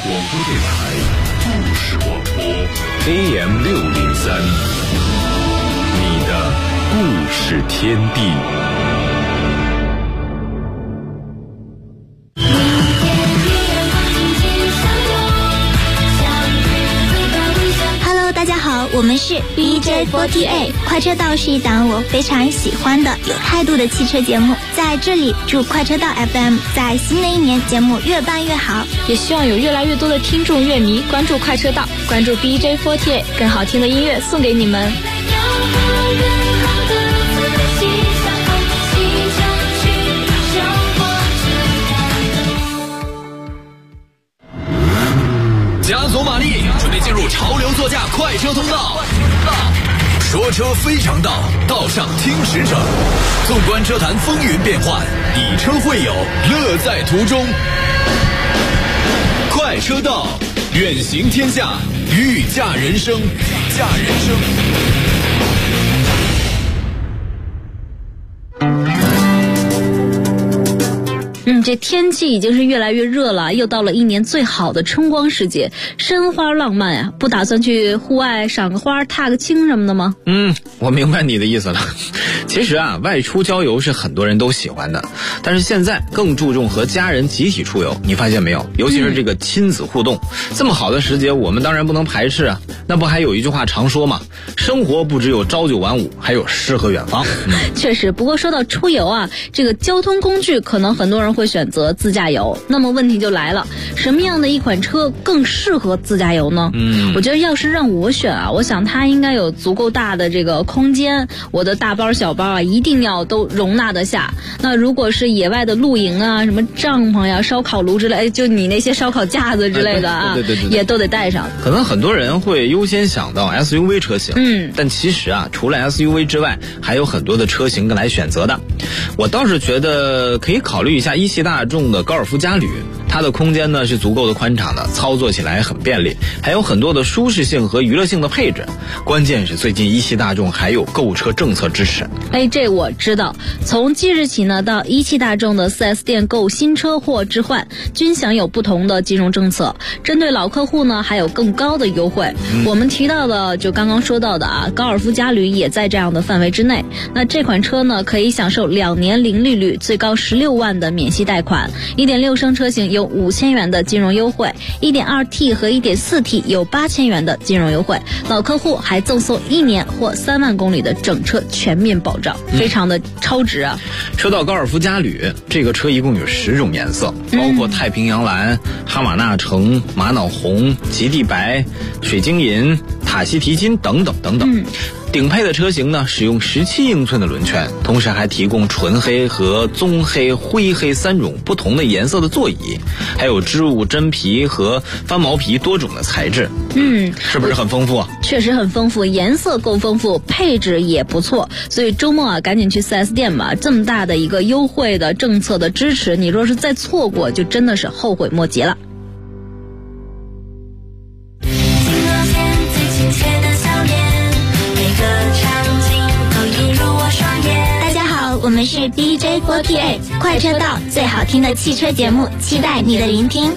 广播电台故事广播 AM603， 你的故事天地。 大家好，我们是 BJ48， 快车道是一档我非常喜欢的有态度的汽车节目，在这里祝快车道 FM 在新的一年节目越办越好， 也希望有越来越多的听众乐迷关注快车道，关注 BJ48， 更好听的音乐送给你们。 加足马力，准备进入潮流座驾快车通道。说车非常道，道上听实诚。纵观车坛风云变幻，以车会友，乐在途中。快车道，远行天下，御驾人生，驾人生。 这天气已经是越来越热了，又到了一年最好的春光时节，山花浪漫呀，不打算去户外赏个花、踏个青什么的吗？ 我明白你的意思了。其实啊，外出郊游是很多人都喜欢的，但是现在更注重和家人集体出游，你发现没有？尤其是这个亲子互动，这么好的时节，我们当然不能排斥啊。那不还有一句话常说嘛，生活不只有朝九晚五，还有诗和远方。 确实，不过说到出游啊，这个交通工具可能很多人会选择自驾游，那么问题就来了，什么样的一款车更适合自驾游呢？我觉得要是让我选啊，我想它应该有足够大的这个空间，我的大包小包啊一定要都容纳得下。那如果是野外的露营啊，什么帐篷呀、烧烤炉之类，就你那些烧烤架子之类的啊，对，也都得带上。 可能很多人会优先想到 SUV 车型，但其实啊，除了 SUV 之外，还有很多的车型来选择的。我倒是觉得可以考虑一下一汽大众的高尔夫嘉旅，它的空间呢是足够的宽敞的，操作起来很便利，还有很多的舒适性和娱乐性的配置。关键是最近一汽大众还有购车政策支持。 这我知道，从即日起呢，到一汽大众的 4S 店购新车或置换，均享有不同的金融政策。针对老客户呢，还有更高的优惠。我们提到的就刚刚说到的啊，高尔夫嘉旅也在这样的范围之内。那这款车呢，可以享受2年零利率，最高16万的免息贷款。1.6升车型有5000元的金融优惠， 1.2T 和 1.4T 有8000元的金融优惠。老客户还赠送1年或3万公里的整车全面保障，非常的超值啊。 说到高尔夫嘉旅，这个车一共有10种颜色，包括太平洋蓝、哈瓦那橙、玛瑙红、极地白、水晶银、塔西提金等等等等。顶配的车型呢，使用17英寸的轮圈，同时还提供纯黑和棕黑、灰黑3种不同的颜色的座椅，还有织物、真皮和翻毛皮多种的材质。是不是很丰富啊？ 确实很丰富，颜色够丰富，配置也不错，所以周末啊，赶紧去 4S 店吧。这么大的一个优惠的政策的支持，你若是再错过，就真的是后悔莫及了。 我们是 BJ48 快车道，最好听的汽车节目，期待你的聆听。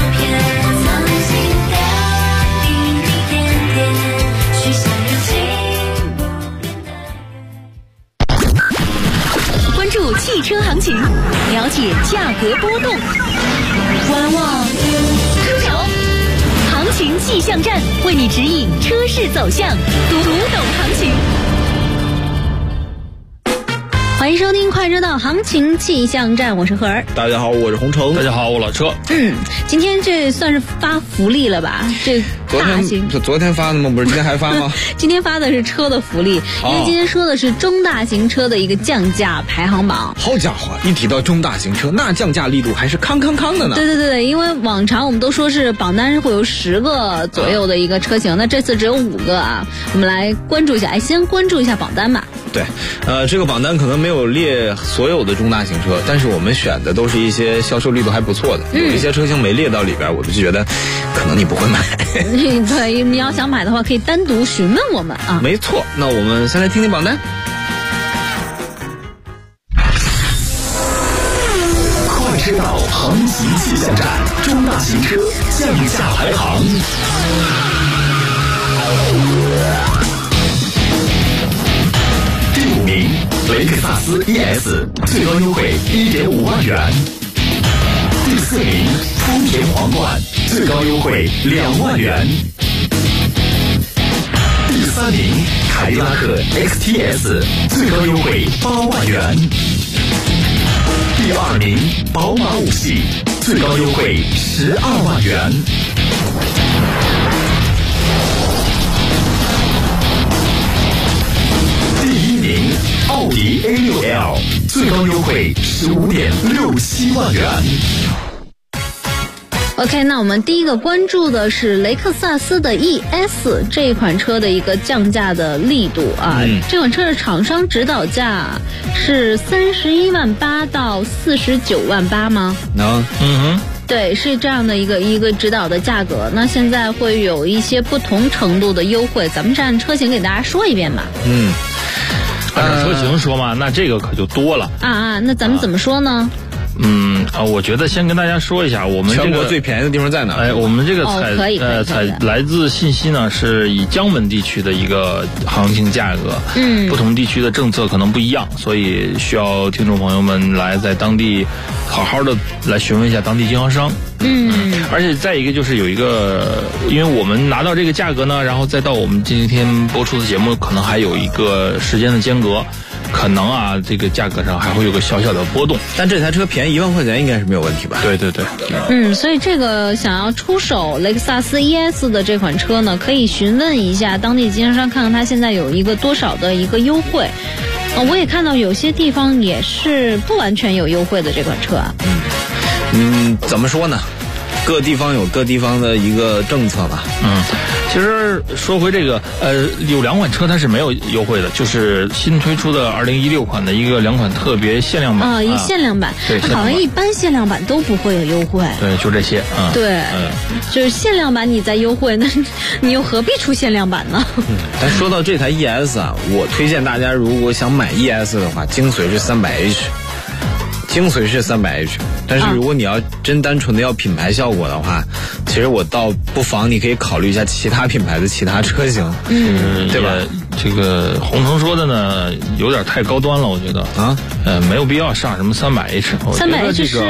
关注汽车行情，了解价格波动，观望出手，行情气象站为你指引车市走向，读懂行情。 欢迎收听快车道行情气象站，我是何儿。 大家好，我是洪城。 大家好，我老车。 今天这算是发福利了吧？这大型昨天发的吗？不是今天还发吗？ 今天发的是车的福利，因为今天说的是中大型车的一个降价排行榜。 好家伙，一提到中大型车，那降价力度还是康的呢。 对，因为往常我们都说是榜单会有10个左右的一个车型，那这次只有5个啊。我们来关注一下，先关注一下榜单吧。 对，这个榜单可能没有列所有的中大型车，但是我们选的都是一些销售力度还不错的，有一些车型没列到里边，我就觉得可能你不会买。 对，你要想买的话，可以单独询问我们啊。 没错，那我们先来听听榜单。 快车道行情情气象站，中大型车降价排行。第5名，雷克萨斯 ES 最高优惠1.5万元。第4名，丰田皇冠最高优惠2万元。第3名，凯迪拉克 XTS 最高优惠8万元。第2名，宝马5系最高优惠12万元。第1名，奥迪 A6L 最高优惠15.67万元。 OK， 那我们第一个关注的是雷克萨斯的 ES 这一款车的一个降价的力度啊。这款车的厂商指导价是31万8到49万8吗？对，是这样的一个指导的价格。那现在会有一些不同程度的优惠，咱们是按车型给大家说一遍吧。 按照车型说嘛，那这个可就多了那咱们怎么说呢？ 我觉得先跟大家说一下，我们这个全国最便宜的地方在哪？ 我们这个采来自信息呢，是以江门地区的一个行情价格，不同地区的政策可能不一样，所以需要听众朋友们来在当地好好的来询问一下当地经销商。而且再一个就是有一个，因为我们拿到这个价格呢，然后再到我们今天播出的节目，可能还有一个时间的间隔。可能这个价格上还会有个小小的波动， 但这台车便宜1万块钱应该是没有问题吧？ 对对对。 所以这个想要出手雷克萨斯 ES 的这款车呢，可以询问一下当地经销商，看看它现在有一个多少的一个优惠。我也看到有些地方也是不完全有优惠的这款车啊。 怎么说呢？各地方有各地方的一个政策吧。 其实说回这个，有2款车它是没有优惠的，就是新推出的2016款的2款特别限量版。 一限量版， 对， 好像一般限量版都不会有优惠。 对，就这些。 对，就是限量版你再优惠，那你又何必出限量版呢？ 但说到这台 ES 我推荐大家如果想买 ES 的话，精髓是 300H。精髓是 300H， 但是如果你要真单纯的要品牌效果的话，其实我倒不妨你可以考虑一下其他品牌的其他车型，对吧？ 这个洪腾说的呢，有点太高端了，我觉得没有必要上什么 300H。 300H 是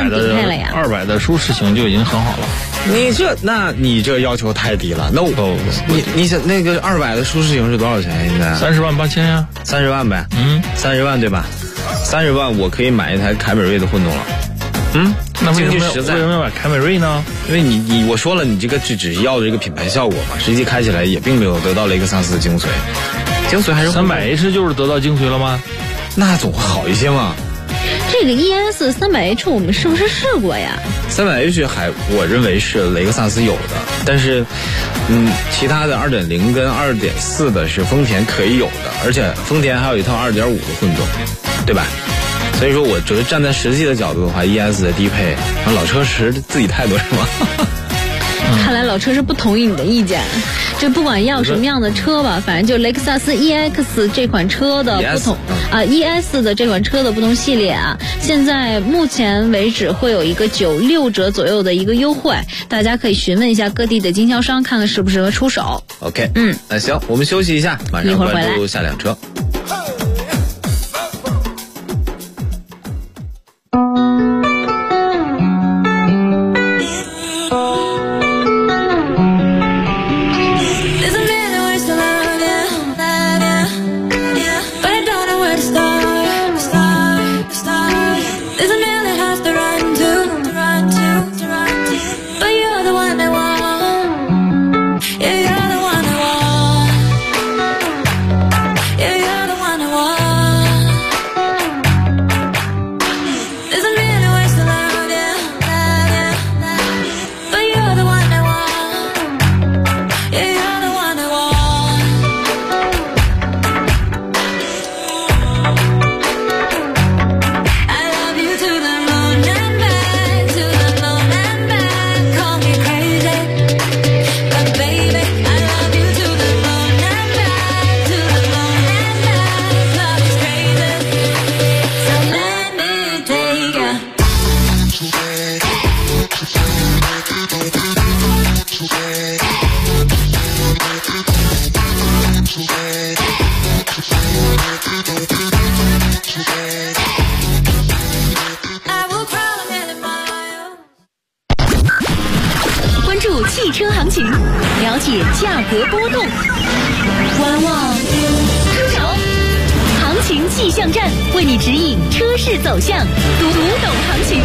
200的舒适型就已经很好了。 你这要求太低了。你想那个200的舒适型是多少钱？现在 30万8千呀 ，30万呗。30万对吧？30万我可以买一台凯美瑞的混动了。 那为什么要买凯美瑞呢？ 因为我说了，你这个只是要的这个品牌效果嘛，实际开起来也并没有得到雷克萨斯的精髓。精髓还是 300H 就是得到精髓了吗？ 那总会好一些嘛。 这个 ES 300H 我们是不是试过呀 ？300H 我认为是雷克萨斯有的，但是其他的2.0跟2.4的是丰田可以有的，而且丰田还有一套2.5的混动，对吧？所以说我觉得站在实际的角度的话 ，ES 的低配，老车是自己态度是吗？ 看来老车是不同意你的意见，就不管要什么样的车吧，反正就雷克萨斯 EX 这款车的不同ES 的这款车的不同系列现在目前为止会有一个96折左右的一个优惠，大家可以询问一下各地的经销商，看看适不适合出手。 OK，那行，我们休息一下，马上关注下辆车。 Yeah, you're the one I want. Yeah, you're 关注汽车行情，了解价格波动，观望出手，行情气象站为你指引车市走向，读懂行情。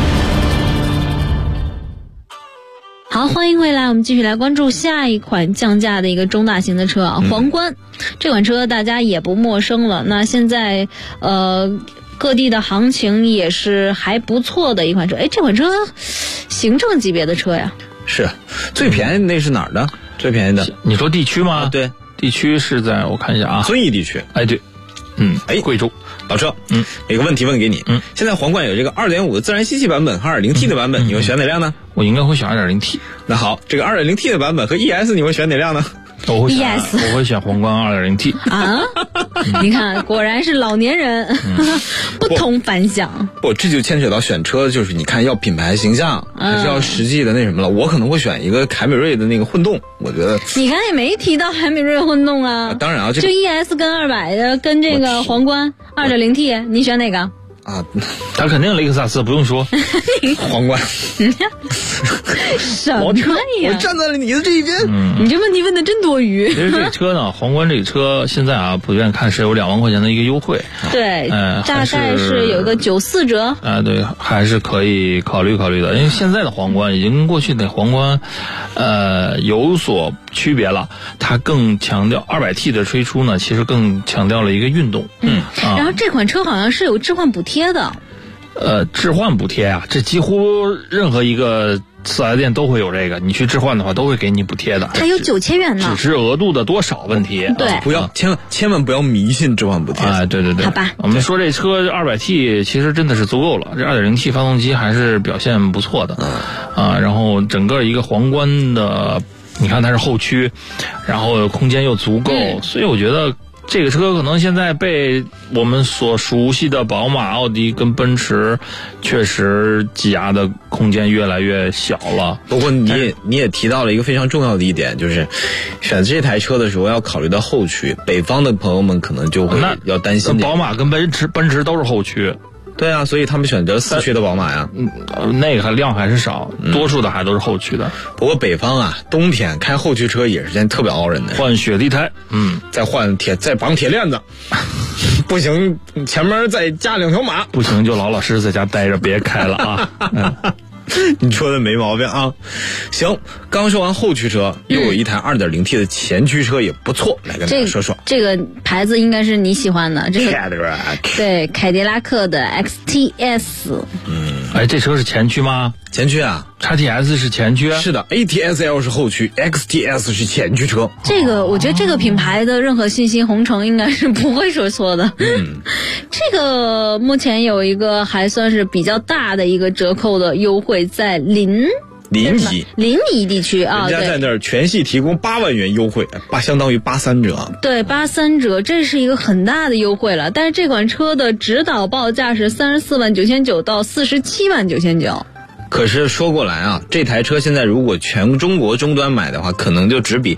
好，欢迎回来，我们继续来关注下一款降价的一个中大型的车啊，皇冠。这款车大家也不陌生了，那现在各地的行情也是还不错的一款车。哎，这款车行政级别的车呀？ 是，最便宜那是哪儿的？最便宜的？ 你说地区吗？ 啊，对， 地区是在我看一下啊， 遵义地区。 哎，对，贵州。 老车，有个问题问给你，现在皇冠有这个 2.5 的自然吸气版本和 2.0T 的版本，你会选哪辆呢？ 我应该会选 2.0T。 那好，这个 2.0T 的版本和 ES 你会选哪辆呢？ 我会选皇冠 2.0T 啊！你看，果然是老年人，不同凡响。 不，这就牵扯到选车，就是你看要品牌形象，还是要实际的那什么了。我可能会选一个凯美瑞的那个混动，我觉得。 你刚才也没提到凯美瑞混动啊。 当然啊， 就 ES 跟200的跟这个皇冠 2.0T， 你选哪个？ 啊， 他肯定雷克萨斯，不用说。 皇冠。 什么呀？ 我站在了你的这一边。 你这问题问的真多余。 其实这车呢，皇冠这个车现在啊，普遍看是有2万块钱的一个优惠。 对，大概是有个94折。 对，还是可以考虑考虑的，因为现在的皇冠已经跟过去的皇冠，有所区别了。它更强调200T 的推出呢，其实更强调了一个运动。 然后这款车好像是有置换补贴的。 置换补贴啊，这几乎任何一个4S店都会有这个，你去置换的话都会给你补贴的。 还有9000元呢， 只是额度的多少问题。 对， 不要千万不要迷信置换补贴。 对对对。 好吧， 我们说这车 200T 其实真的是足够了，这 2.0T 发动机还是表现不错的。然后整个一个皇冠的，你看它是后驱，然后空间又足够，所以我觉得这个车可能现在被我们所熟悉的宝马、奥迪跟奔驰确实挤压的空间越来越小了。 不过你也提到了一个非常重要的一点，就是选这台车的时候要考虑到后驱，北方的朋友们可能就会要担心。 宝马跟奔驰都是后驱。 对啊，所以他们选择4驱的宝马呀。 那个量还是少，多数的还都是后驱的。 不过北方啊，冬天开后驱车也是件特别熬人的。 换雪地胎， 再绑铁链子，不行，前面再加2条马， 不行就老老实实在家待着，别开了啊。 你说的没毛病啊。行，刚说完后驱车，又有一台 2.0T 的前驱车也不错，来跟大家说说。 这个牌子应该是你喜欢的，这个 Cadillac。 对，凯迪拉克的 XTS。 这车是前驱吗？ 前驱啊。 XTS 是前驱啊。 是的， ATS-L 是后驱， XTS 是前驱车。 这个我觉得这个品牌的任何信息红程应该是不会说错的。这个目前有一个还算是比较大的一个折扣的优惠，在临沂地区啊， 人家在那儿全系提供8万元优惠，相当于83折。 对，83折，这是一个很大的优惠了。但是这款车的指导报价是34.999万到47.999万。 可是说过来啊，这台车现在如果全中国终端买的话，可能就只比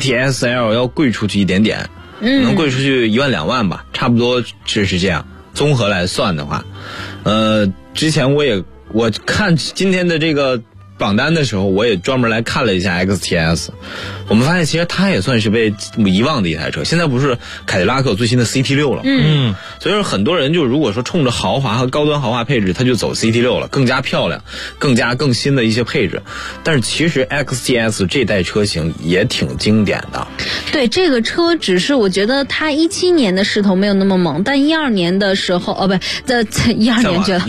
ATS-L 要贵出去一点点，可能贵出去1万2万吧，差不多就是这样。综合来算的话，之前我看今天的这个榜单的时候，我也专门来看了一下 XTS， 我们发现其实它也算是被遗忘的一台车。现在不是凯迪拉克最新的 CT6 了，所以说很多人就如果说冲着豪华和高端豪华配置，他就走 CT6 了，更加漂亮，更新的一些配置。但是其实 XTS 这代车型也挺经典的。 对，这个车只是我觉得它17年的势头没有那么猛，但12年的时候，在12年去了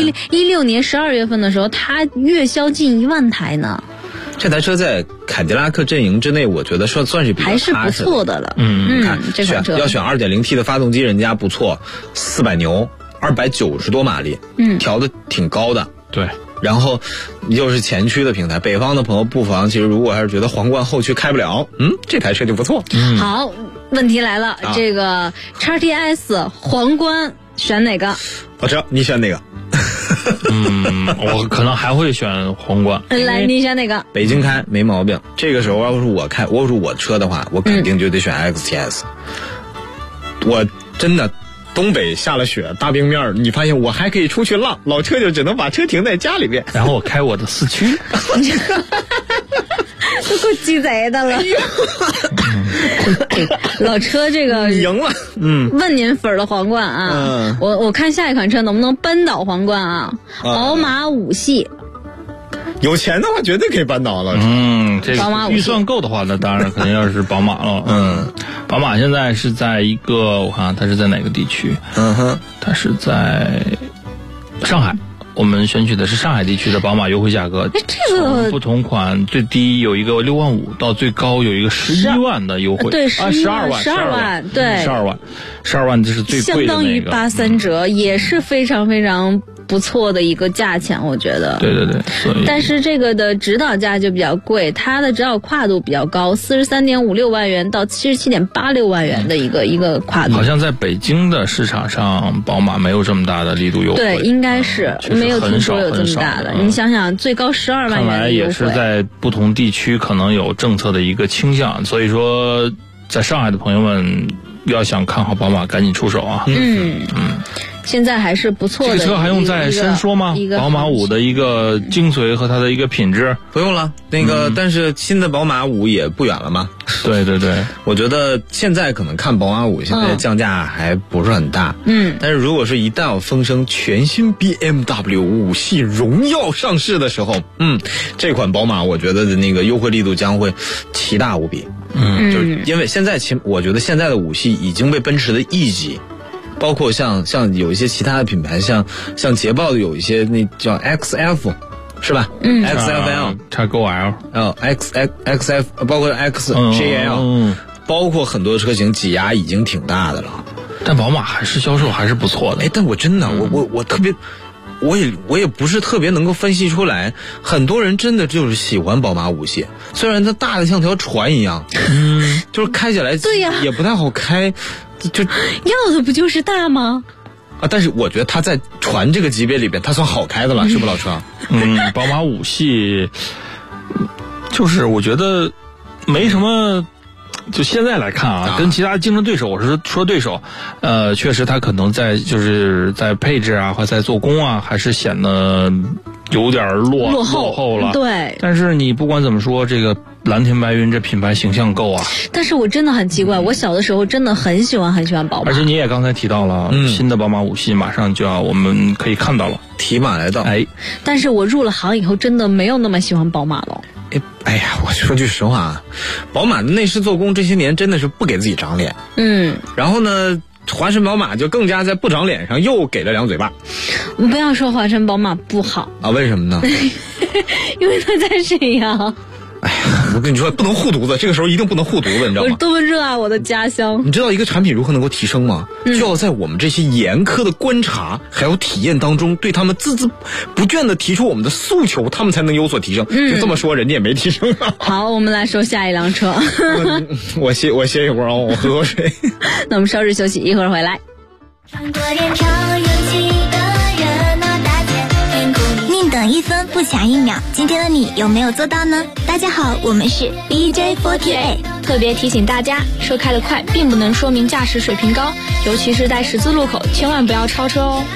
，16年12月份的时候，它月销近1万台呢。 这台车在凯迪拉克阵营之内，我觉得算是比较还是不错的了。 看这款车要选 2.0T 的发动机，人家不错，400牛，290多马力，调的挺高的。 对。 然后又是前驱的平台，北方的朋友不妨，其实如果还是觉得皇冠后驱开不了，这台车就不错。 好，问题来了，这个 XTS 皇冠选哪个？ 我知道你选哪个。 我可能还会选皇冠。 来，你选哪个？ 北京开没毛病。这个时候要是我开，我是我车的话，我肯定就得选 XTS。我真的。东北下了雪，大冰面，你发现我还可以出去浪，老车就只能把车停在家里面， 然后我开我的四驱。 都够鸡贼的了。老车这个你赢了， 问您粉的皇冠啊，我看下一款车能不能扳倒皇冠啊？宝马5系。 有钱的话绝对可以扳倒了。 这个预算够的话，那当然肯定要是宝马了。宝马现在是在一个，我看它是在哪个地区？它是在上海。我们选取的是上海地区的宝马优惠价格。 这个不同款最低有一个6万5，到最高有一个11万的优惠。 对 ，12万， 对 ，12万这是最贵的那个， 相当于83折，也是非常非常不错的一个价钱，我觉得。 对，所以。 但是这个的指导价就比较贵，它的指导跨度比较高，43.56万元到77.86万元的一个跨度。 好像在北京的市场上，宝马没有这么大的力度优惠。 对，应该是没有听说有这么大的。你想想，最高12万元的优惠。看来也是在不同地区可能有政策的一个倾向，所以说，在上海的朋友们要想看好宝马，赶紧出手啊！ 现在还是不错的。 这个车还用再深说吗？宝马5的一个精髓和它的一个品质不用了。但是新的宝马5也不远了嘛。 对， 我觉得现在可能看宝马5现在降价还不是很大。但是如果是一旦要风声全新 BMW 5系荣耀上市的时候，这款宝马我觉得的那个优惠力度将会奇大无比。就是因为现在我觉得现在的5系已经被奔驰的 E 级。包括像有一些其他的品牌，像捷豹的有一些那叫 XF， 是吧？XFL、 XGL、 XF， 包括 XJL，包括很多车型挤压已经挺大的了。 但宝马还是销售还是不错的。 但我真的，我特别，我也不是特别能够分析出来，很多人真的就是喜欢宝马5系，虽然它大的像条船一样，就是开起来对呀也不太好开。就要的不就是大吗？ 但是我觉得它在船这个级别里边，它算好开的了，是不老车？ 宝马5系，就是我觉得没什么。就现在来看啊，跟其他竞争对手，我是说对手，确实它可能就是在配置啊，或在做工啊，还是显得有点落后了。 对。 但是你不管怎么说，这个蓝天白云这品牌形象够啊。 但是我真的很奇怪，我小的时候真的很喜欢宝马。 而且你也刚才提到了，新的宝马5系马上就要我们可以看到了， 提马来到。 但是我入了行以后，真的没有那么喜欢宝马了。 我说句实话啊，宝马的内饰做工这些年真的是不给自己长脸。然后呢，华晨宝马就更加在不长脸上又给了2嘴巴。 不要说华晨宝马不好啊，为什么呢？ 因为它在沈阳。 我跟你说，不能护犊子，这个时候一定不能护犊子，你知道吗？ 我多么热爱我的家乡！ 你知道一个产品如何能够提升吗？就要在我们这些严苛的观察还有体验当中，对他们孜孜不倦的提出我们的诉求，他们才能有所提升。就这么说，人家也没提升啊。 好，我们来说下一辆车。 我歇一会儿啊，我喝口水。 那我们稍事休息，一会儿回来。 宁等1分不抢1秒，今天的你有没有做到呢？大家好，我们是 BJ48， 特别提醒大家，车开得快并不能说明驾驶水平高，尤其是在十字路口，千万不要超车哦。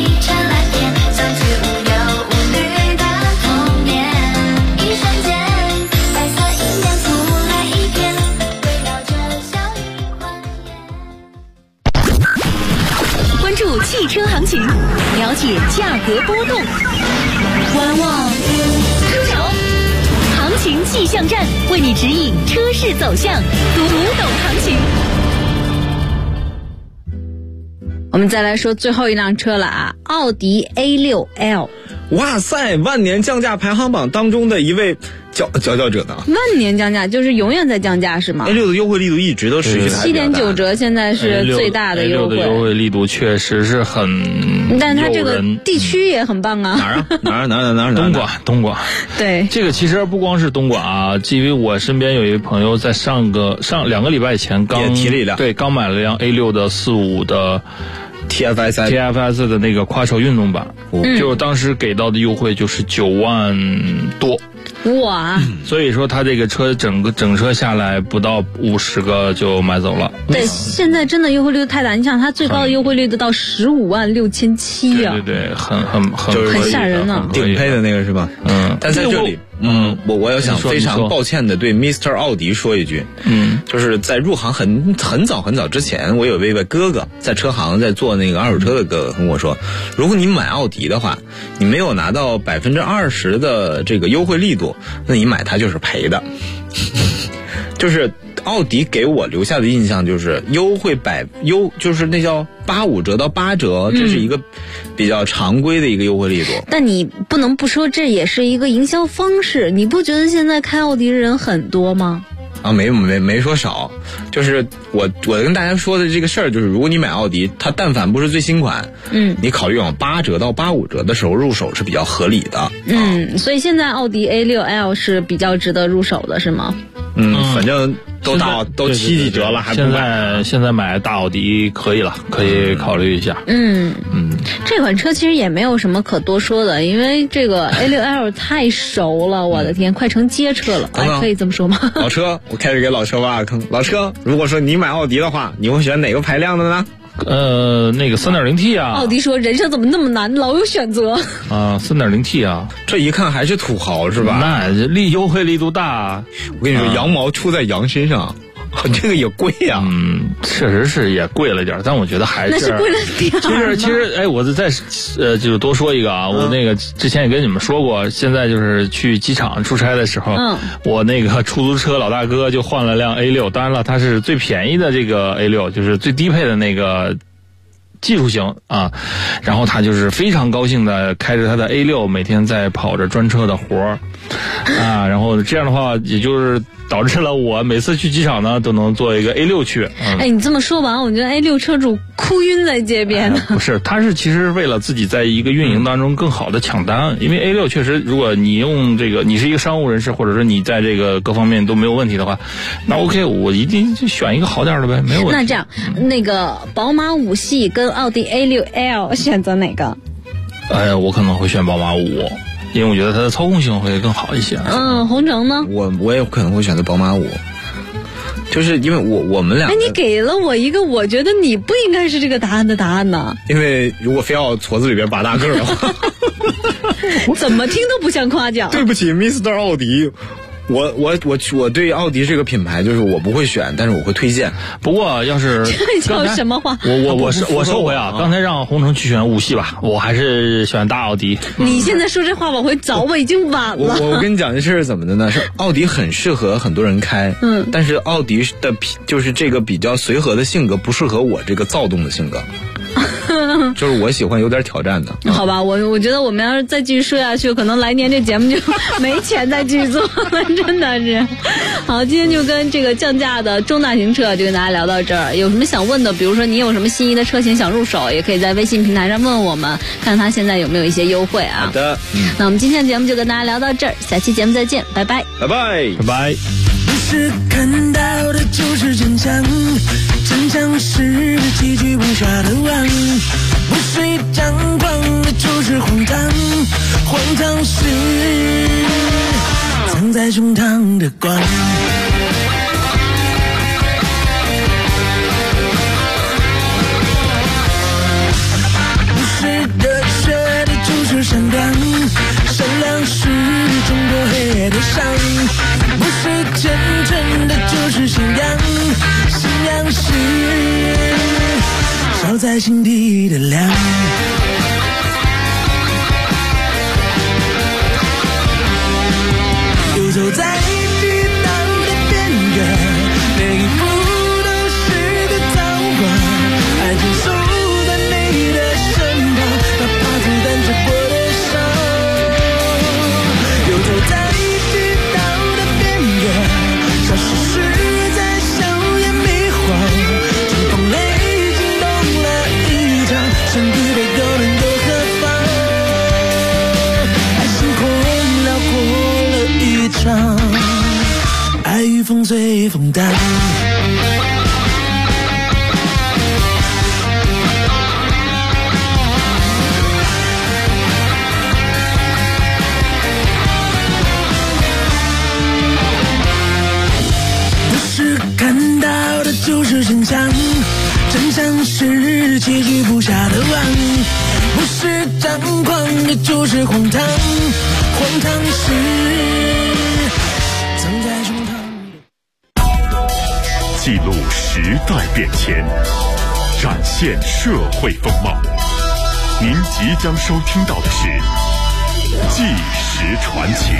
关注汽车行情，了解价格波动，观望出手，行情气象站为你指引车市走向，读懂行情。 我们再来说最后一辆车了啊，奥迪 A6L。 哇塞，万年降价排行榜当中的一位佼佼者呢。 万年降价就是永远在降价是吗？ A6 的优惠力度一直都持续 7.9折，现在是最大的优惠。 A6 的优惠力度确实是很， 但它这个地区也很棒啊。 哪儿？ 东莞。 对， 这个其实不光是东莞啊，因为我身边有一个朋友在上2个礼拜以前也提了一辆， 对，刚买了辆 A6 的45的 TFSI 的那个跨车运动版，就当时给到的优惠就是9万多。 哇！ 所以说他这个车整车下来不到50个就买走了。 对，现在真的优惠率太大，你想他最高的优惠率都到15.67万啊！ 对，很吓人呢。 顶配的那个是吧？但在这里，我要想非常抱歉的对 Mr. 奥迪说一句，就是在入行很早之前，我有一位哥哥在车行在做那个二手车的哥哥跟我说，如果你买奥迪的话，你没有拿到20%的这个优惠力度，那你买它就是赔的。就是奥迪给我留下的印象就是就是那叫85折到8折，这是一个比较常规的一个优惠力度。 但你不能不说这也是一个营销方式，你不觉得现在开奥迪的人很多吗？ 啊，没说少，就是我跟大家说的这个事儿，就是如果你买奥迪，它但凡不是最新款，你考虑往8折到85折的时候入手是比较合理的。 所以现在奥迪 A6L 是比较值得入手的，是吗？ 反正都7几折了，还不买。 现在买大奥迪可以了，可以考虑一下。 这款车其实也没有什么可多说的，因为这个 A6L 太熟了，我的天，快成街车了，可以这么说吗？ 老车，我开始给老车挖坑。老车，如果说你买奥迪的话，你会选哪个排量的呢？ 那个 3.0T 啊。 奥迪说人生怎么那么难，老有选择啊。3.0T 啊， 这一看还是土豪是吧？ 那优惠力度大。 我跟你说，羊毛出在羊身上。这个也贵呀， 确实是也贵了点，但我觉得还是那是贵了点。 其实，哎，我再就是多说一个啊，我那个之前也跟你们说过，现在就是去机场出差的时候，我那个出租车老大哥就换了辆 A6， 当然了，他是最便宜的这个 A6， 就是最低配的那个技术型啊，然后他就是非常高兴的开着他的 A6， 每天在跑着专车的活儿啊，然后这样的话，也就是导致了我每次去机场呢都能坐一个 A6 去。 哎，你这么说完，我觉得 A6 车主哭晕在街边呢。 不是，他是其实为了自己在一个运营当中更好的抢单，因为 A6 确实，如果你用这个，你是一个商务人士，或者说你在这个各方面都没有问题的话，那 OK， 我一定就选一个好点的呗，没有问题。 那这样，那个宝马5系跟奥迪 A6L 选择哪个？ 我可能会选宝马5。因为我觉得它的操控性会更好一些。 红城呢？ 我也可能会选择宝马5，就是因为我们俩。 哎，你给了我一个，我觉得你不应该是这个答案的答案呢。 因为如果非要矬子里边拔大个的话， 怎么听都不像夸奖。 对不起 ，Mr. 奥迪。我对奥迪这个品牌就是我不会选，但是我会推荐。 不过要是这叫什么话？ 我收回啊！刚才让红城去选5系吧，我还是选大奥迪。 你现在说这话往回找，我已经晚了。 我跟你讲这事是怎么的呢？是奥迪很适合很多人开，但是奥迪的就是这个比较随和的性格不适合我这个躁动的性格。就是我喜欢有点挑战的。 好吧，我觉得我们要是再继续说下去，可能来年这节目就没钱再继续做了，真的是。好，今天就跟这个降价的中大型车就跟大家聊到这儿。有什么想问的，比如说你有什么心仪的车型想入手，也可以在微信平台上问我们，看它现在有没有一些优惠啊。 好的， 那我们今天的节目就跟大家聊到这儿，下期节目再见，拜拜， 拜拜， 拜拜。 不是看到的就是真相，真相是崎岖不下的网，不是张狂的就是荒唐，荒唐是藏在胸膛的光。不是热血的就是闪亮，闪亮是中国黑夜的伤，不是虔诚的就是信仰，信仰是烧在心底的亮。游走在地道的边缘，每一步都是个造化，爱情守在你的身旁，哪怕子弹折过的伤。游走在地道的边缘，消失时在硝烟迷幻，乘风雷惊动了一场，身体的又能又何妨？爱心空辽阔了一场，爱与风随风荡。 真相，真相是结局不下的网，不是张狂的就是荒唐，荒唐是藏在胸膛。 记录时代变迁，展现社会风貌。您即将收听到的是《纪实传奇》。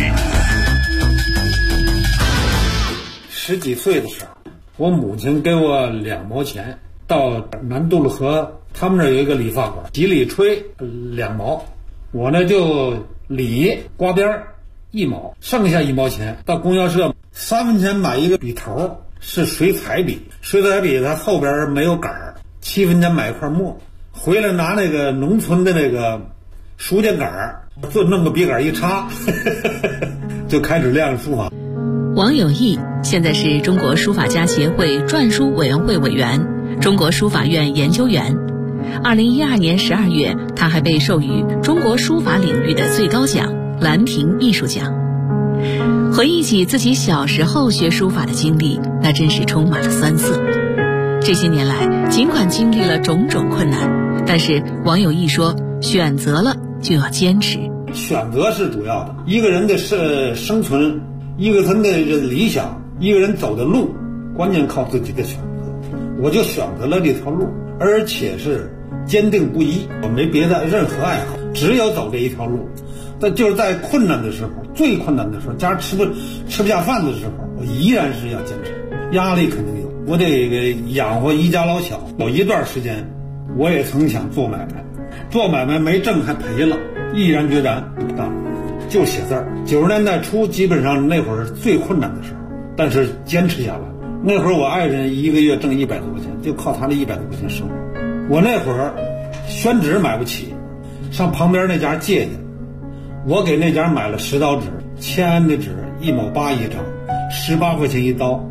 10几岁的时候，我母亲给我2毛钱，到南渡路河，他们那儿有一个理发馆，几里吹2毛，我呢就理刮边1毛，剩下1毛钱到供销社3分钱买一个笔头，是水彩笔，水彩笔它后边没有杆，7分钱买一块墨，回来拿那个农村的那个书架杆，就弄个笔杆一插，就开始练书法。 王有义现在是中国书法家协会篆书委员会委员、中国书法院研究员。2012年12月，他还被授予中国书法领域的最高奖兰亭艺术奖。回忆起自己小时候学书法的经历，那真是充满了酸涩。这些年来，尽管经历了种种困难，但是王有义说，选择了就要坚持。 选择是主要的，一个人的生存，一个人的理想，一个人走的路，关键靠自己的选择。我就选择了这条路，而且是坚定不移，我没别的任何爱好，只有走这一条路。但就是在困难的时候，最困难的时候，家吃不下饭的时候，我依然是要坚持。压力肯定有，我得养活一家老小。有一段时间，我也曾想做买卖，做买卖没挣还赔了，毅然决然不干，就写字儿。90年代初，基本上那会儿最困难的时候，但是坚持下来。那会儿我爱人一个月挣100多块钱，就靠他的100多块钱生活。我那会儿宣纸买不起，上旁边那家借去，我给那家买了10刀纸，签的纸1毛8一张，18块钱一刀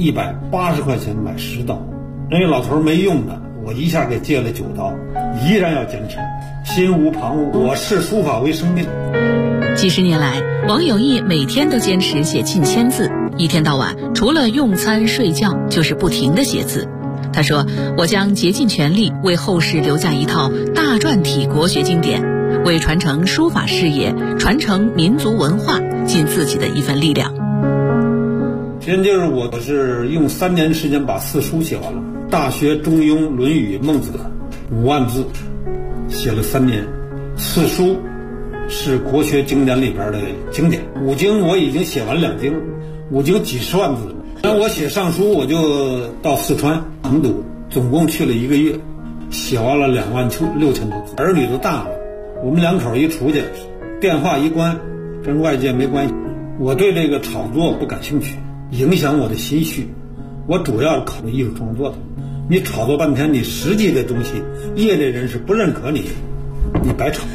，180块钱买10刀。人家老头没用的，我一下给借了9刀，依然要坚持，心无旁骛。我视书法为生命。 几十年来，王有义每天都坚持写近1000字，一天到晚除了用餐睡觉就是不停地写字。他说，我将竭尽全力为后世留下一套大篆体国学经典，为传承书法事业、传承民族文化尽自己的一份力量。 现在就是我是用3年时间把4书写完了，《大学》《中庸》《论语》《孟子》5万字，写了3年。4书是国学经典里边的经典，5经我已经写完2经，5经几十万字。那我写上书，我就到四川成都，总共去了1个月，写完了26000多字。儿女都大了，我们2口一出去，电话一关，跟外界没关系。我对这个炒作不感兴趣，影响我的心绪。我主要考虑艺术创作的。你炒作半天，你实际的东西，业内人士不认可你，你白炒。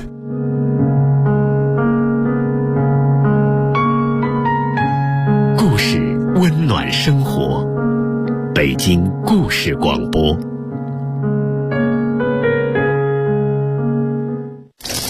故事温暖生活，北京故事广播。